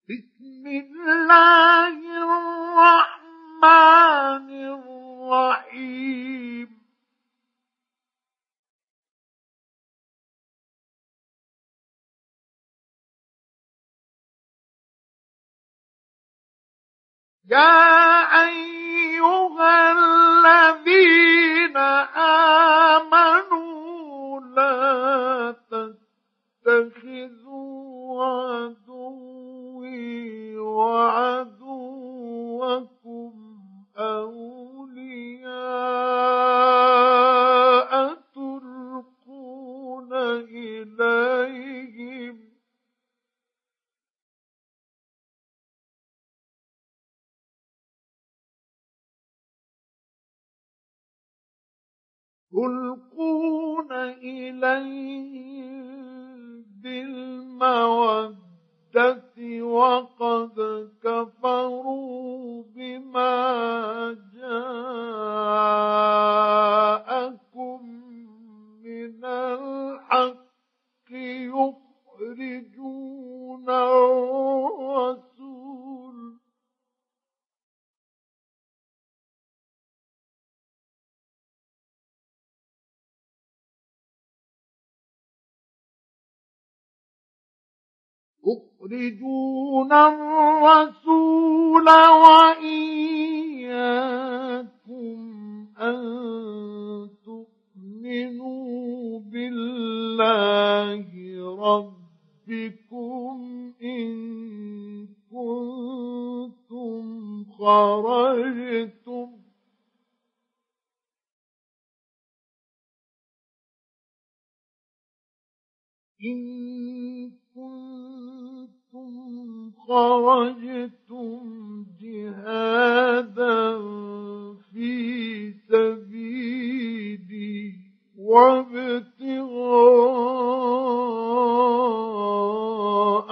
بسم الله الرحمن الرحيم يا أيها الذين آمنوا لا تتخذوا عدوي وعدوكم أولياء تلقون إليهم بالمودة وقد كفروا بما جاءكم من الحق يخرجون الرسول وإياكم أن تؤمنوا بالله ربكم إن كنتم خرجتم جهادا في سبيلي وابتغاء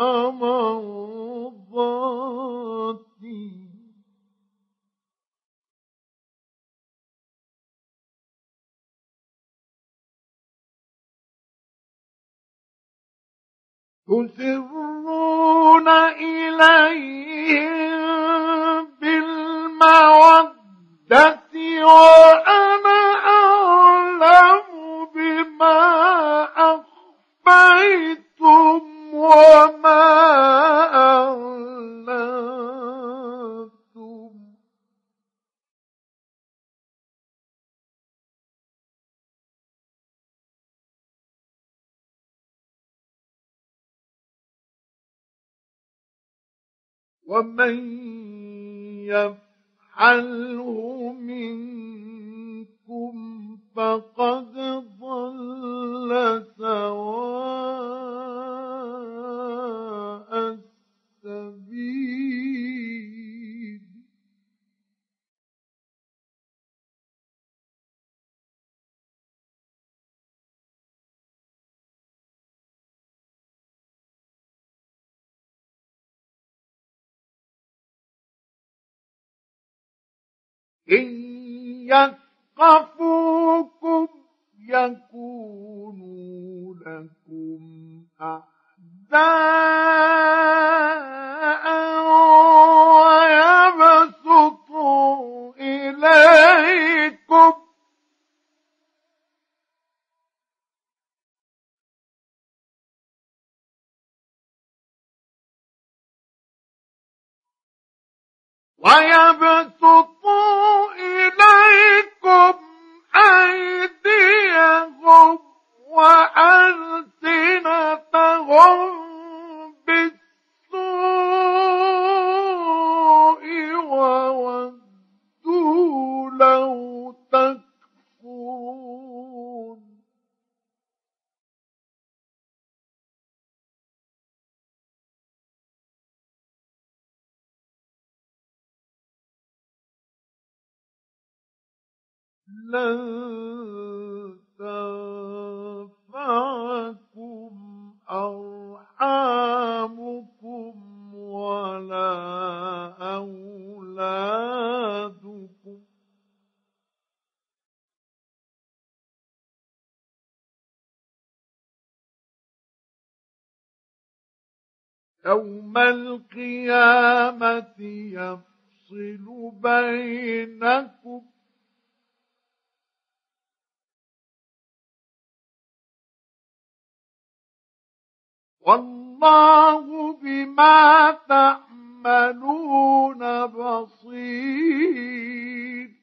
مرضاتي تسرون إليهم بالمودة وأنا أعلم بما أخفيتم وما أعلنتم ومن يفعله منكم فقد ضل سواء السبيل إن يثقفوكم يكونوا لكم أعداء ويبسطوا إليكم أيديهم وألسنتهم بالسوء وودوا لو تكفرون لن تنفعكم أرحامكم ولا أولادكم يوم القيامة يفصل بينكم والله بما تعملون بصير.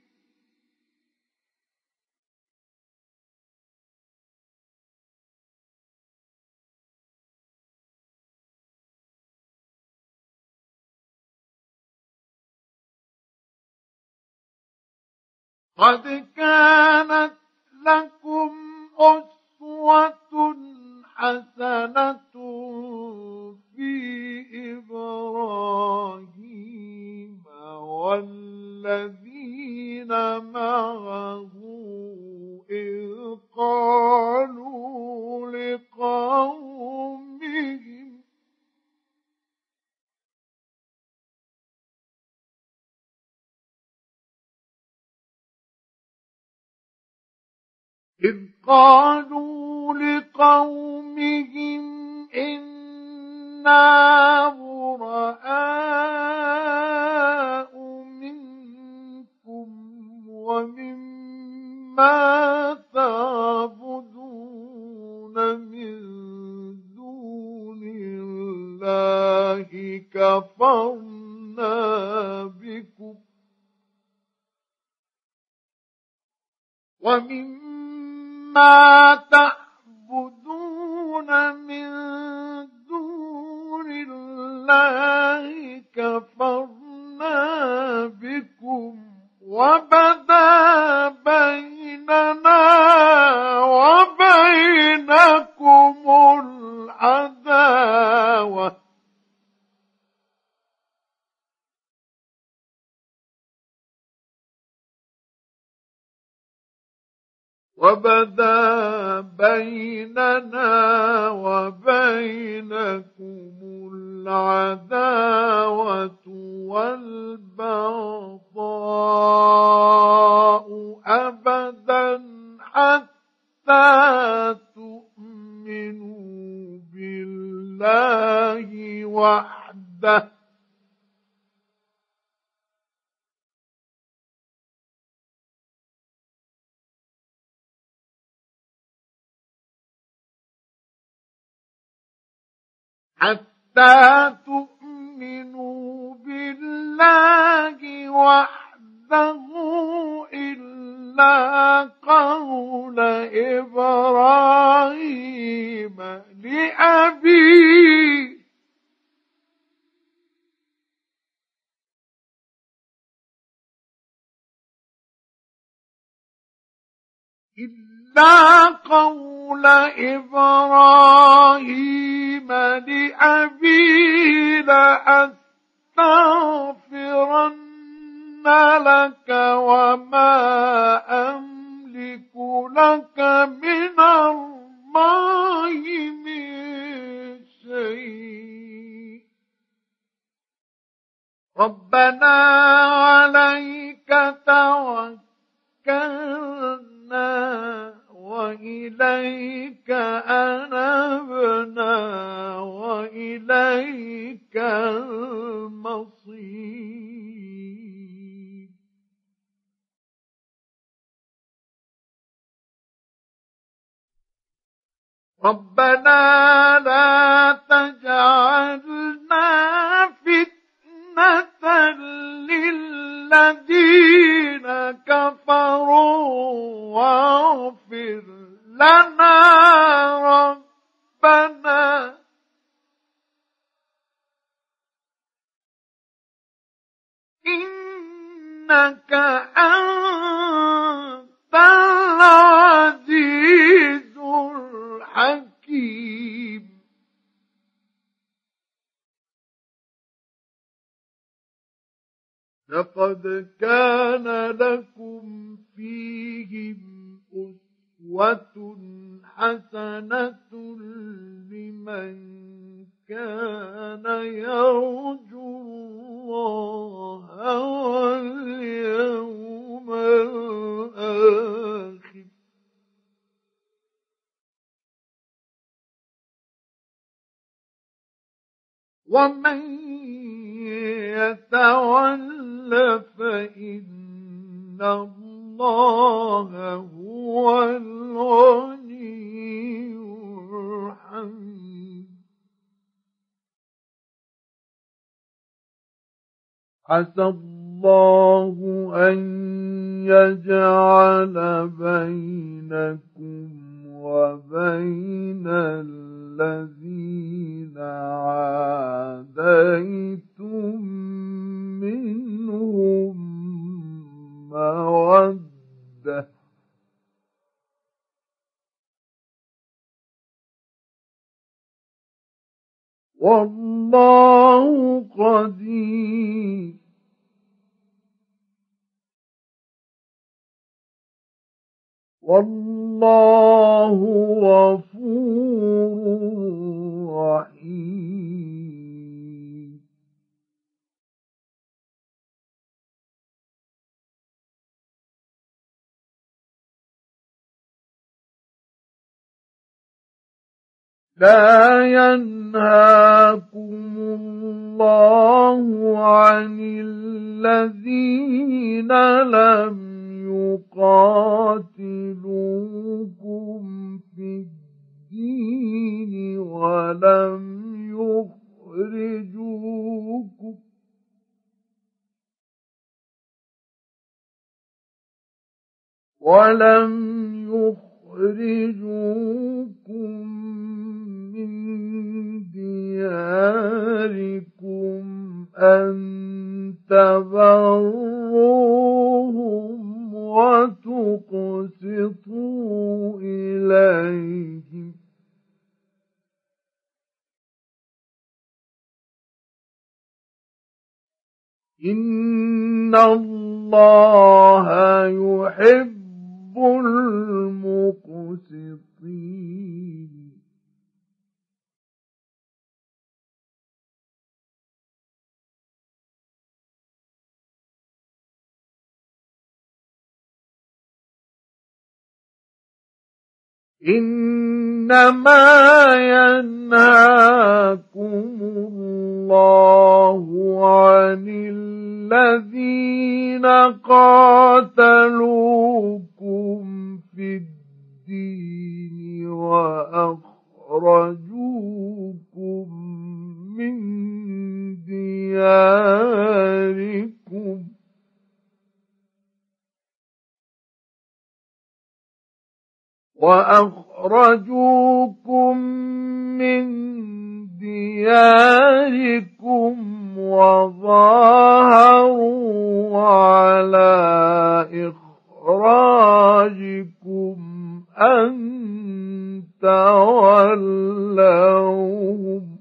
قد كانت لكم أسوة حسنة في إبراهيم والذين معه إذ قالوا لقومهم إنا براء منكم ومما تعبدون من دون الله كفرنا بكم ومما تعبدون من دون الله كفرنا بكم وبدا بيننا وبينكم العداوة والبغضاء أبدا حتى تؤمنوا بالله وحده إلا قول إبراهيم لأبيه لأستغفرن لك وما أملك لك من الله من شيء ربنا عليك توكلنا وإليك أنبنا وإليك المصير ربنا لا تجعلنا فتنة للذين كفروا واغفر لنا ربنا إنك أنت العزيز الحكيم لقد كان لكم فيهم أسوة حسنة لمن كان يرجو الله واليوم الآخر ومن يتول فإن الله هو الغني الحميد عسى الله أن يجعل بينكم وبين الذين عاديتم منهم مودة والله قدير والله غفور رحيم لا ينهاكم الله عن الذين لم يقاتلوكم في الدين ولم يخرجوكم من دياركم أن تبروهم وتقسطوا إليهم إن الله يحب المقسطين إنما ينهاكم الله عن الذين قاتلوكم في الدين وأخرجوكم من دياركم وظاهروا على إخراجكم أن تولوهم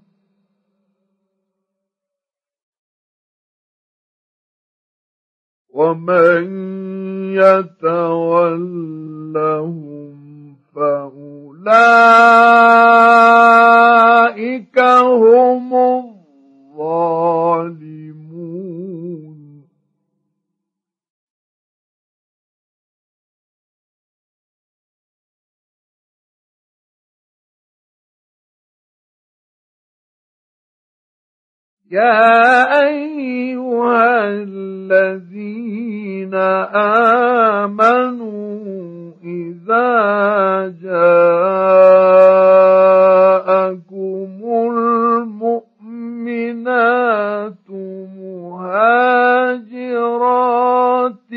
ومن يتولهم فأولئك هم الظالمون يا أيها الذين آمنوا إذا جاءكم المؤمنات مهاجرات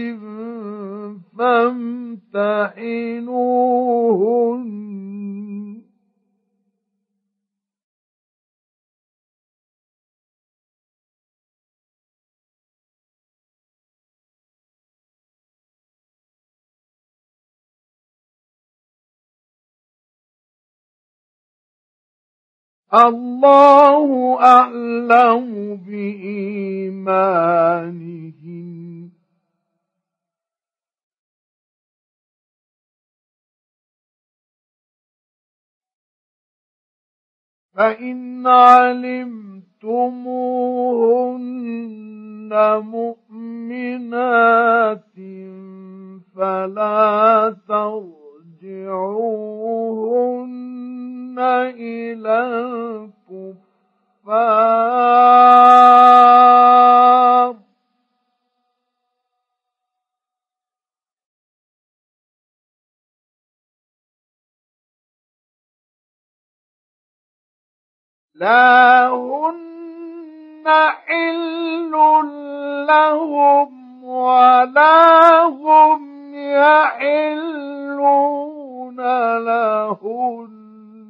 فامتحنوهن الله أعلم بإيمانهم فإن علمتموهن مؤمنات فلا ترجعوهن إلى الكفر الكفار لا هن حل لهم ولا هم يحلون لهن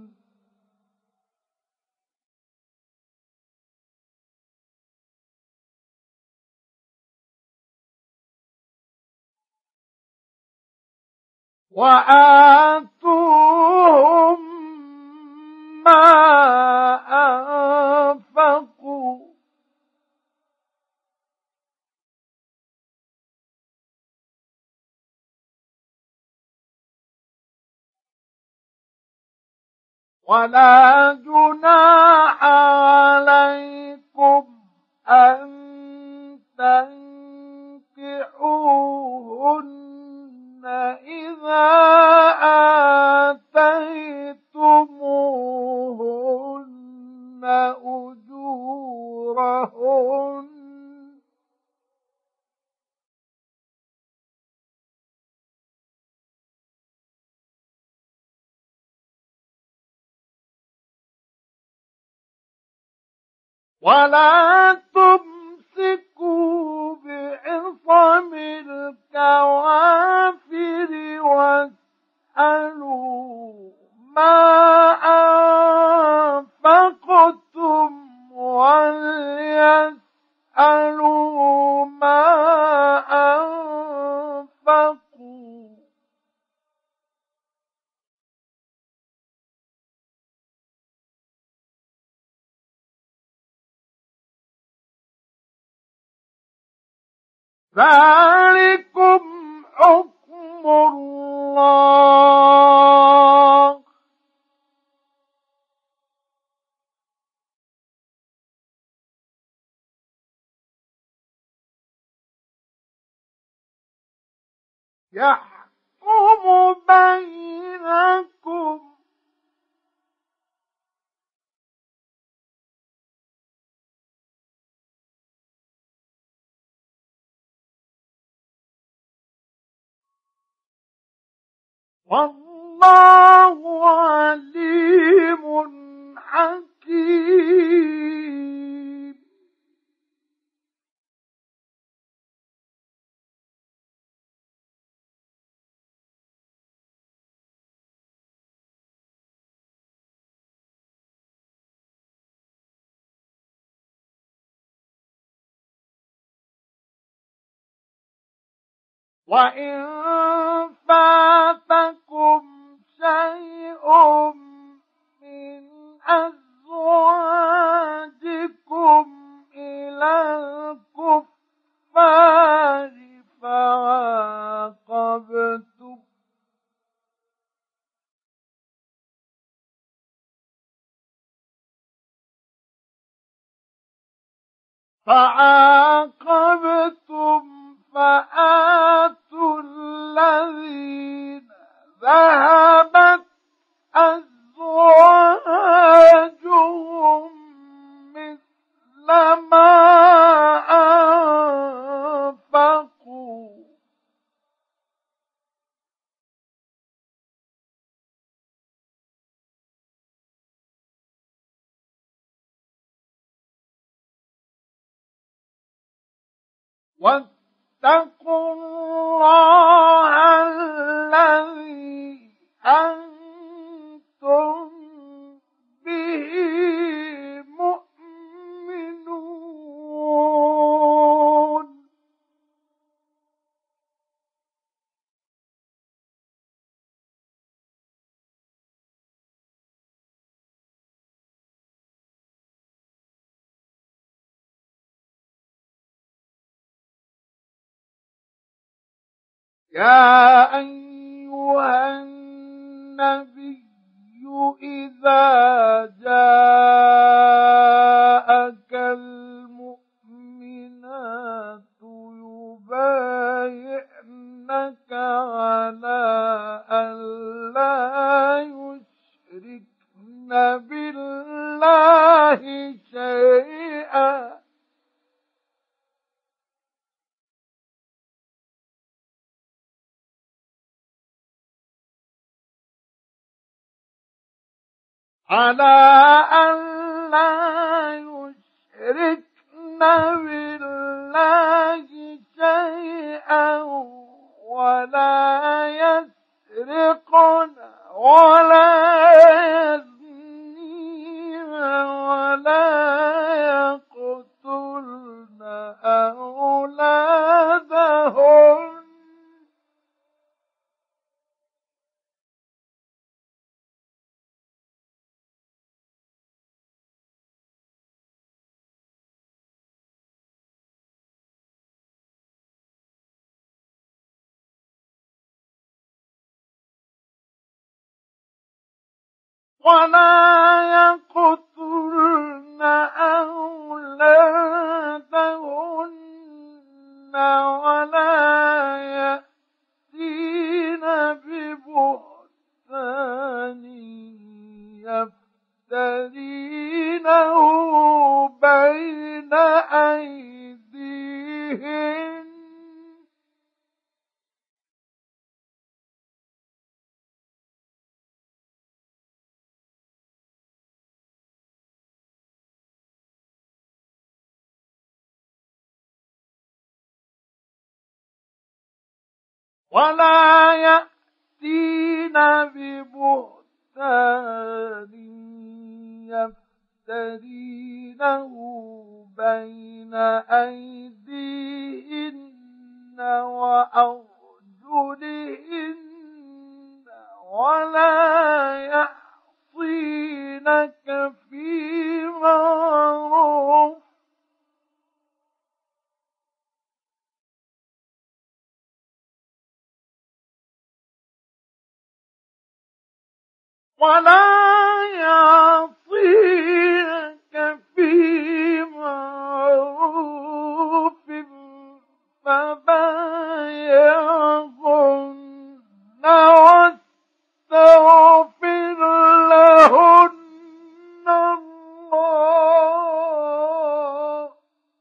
وآتوهم ما أنفقوا ولا جناح عليكم أن تنكحوهن إذا آتيتموهن أجورهن ولا تمسكوا بعصم الكوافر واسألوا ما أنفقتم وليسألوا ما أنفقوا ذلكم حكم الله يحكم بينكم والله عليم حكيم وإن فاتكم شيء من أزواجكم إلى الكفار فعاقبتم فآتوا الذين ذهبت أزواجهم مثل ما أنفقوا واتقوا الله الذي أنتم به مؤمنون يا أيها النبي إذا جاءك المؤمنات يبايعنك على أن لا يشركن بالله شيئا على أن لا يشركن بالله شيئا ولا يسرقن ولا يزنين ولا يقتلن أولادهن ولا يقتلن أولادهن ولا يأتين ببهتان يفترينه بين أيديهن ولا يأتين ببهتان يفترينه بين أيديهن وأرجلهن ولا يعصينك في معروف فبايعهن واستغفر لهن الله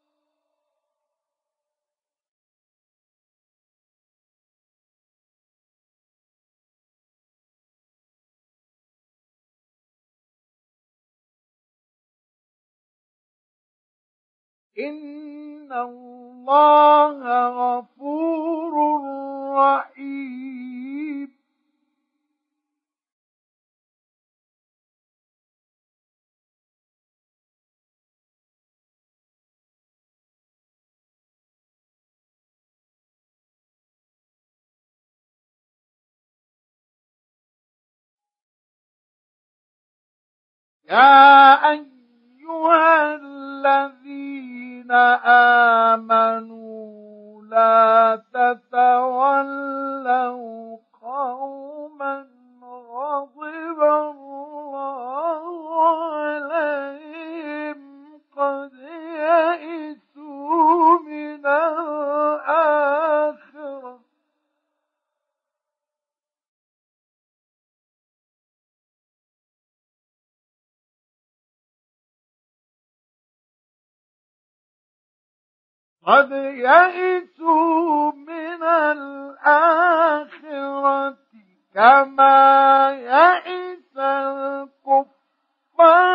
إن الله غفور رحيم يا أيها الذين آمنوا لا تتولوا قوما غضب الله عليهم قد يئسوا من الآخرة قد يئسوا من الآخرة كما يئس الكفار